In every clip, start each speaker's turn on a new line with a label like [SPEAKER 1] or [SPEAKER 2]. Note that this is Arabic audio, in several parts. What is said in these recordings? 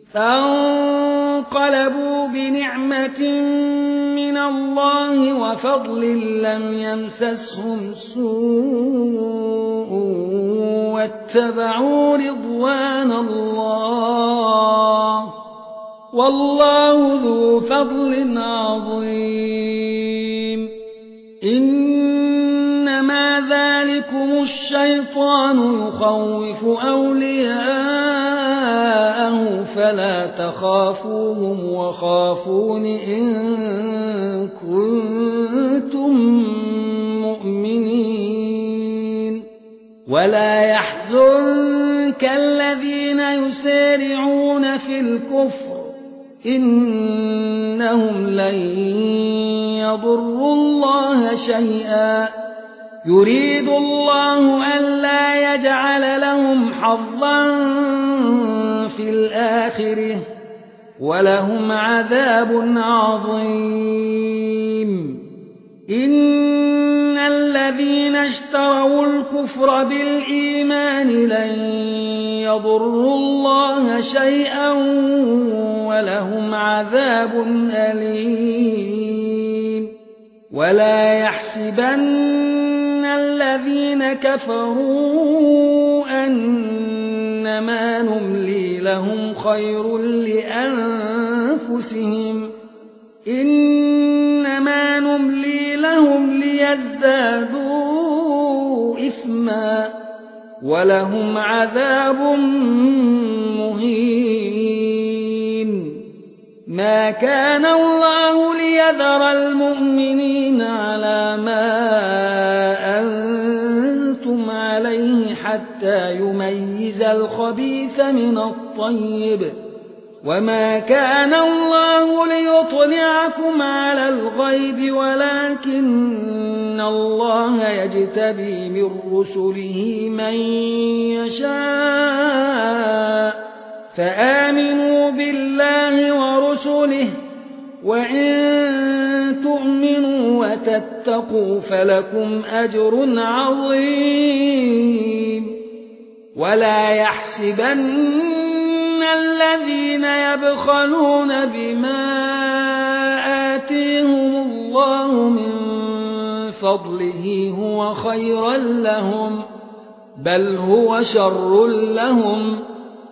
[SPEAKER 1] فانقلبوا بنعمة من الله وفضل لم يمسسهم سوء واتبعوا رضوان الله والله ذو فضل عظيم. إنما ذلكم الشيطان يخوف أولياءه فلا تخافوهم وخافون إن كنتم مؤمنين. ولا يحزنك الذين يسارعون في الكفر إنهم لن يضروا الله شيئا يريد الله ألا يجعل لهم حظا في الآخرة ولهم عذاب عظيم. إن الذين اشتروا الكفر بالإيمان لن يضروا الله شيئا ولهم عذاب أليم. ولا يحسبن الذين كفروا أنما نملي لهم خير لأنفسهم إنما نملي لهم ليزدادوا إثما ولهم عذاب مهين. ما كان الله ليذر المؤمنين على ما أنتم عليه حتى يميز الخبيث من الطيب وما كان الله ليطلعكم على الغيب ولكن الله يجتبي من رسله من يشاء فآمنوا بالله ورسله وإن تؤمنوا وتتقوا فلكم أجر عظيم. ولا يحسبن الذين يبخلون بما آتيهم الله من فضله هو خيرا لهم بل هو شر لهم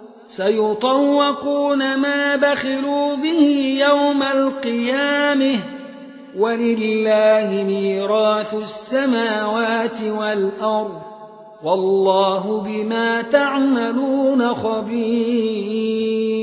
[SPEAKER 1] سيطوقون ما بخلوا به يوم القيامة ولله ميراث السماوات والأرض والله بما تعملون خبير.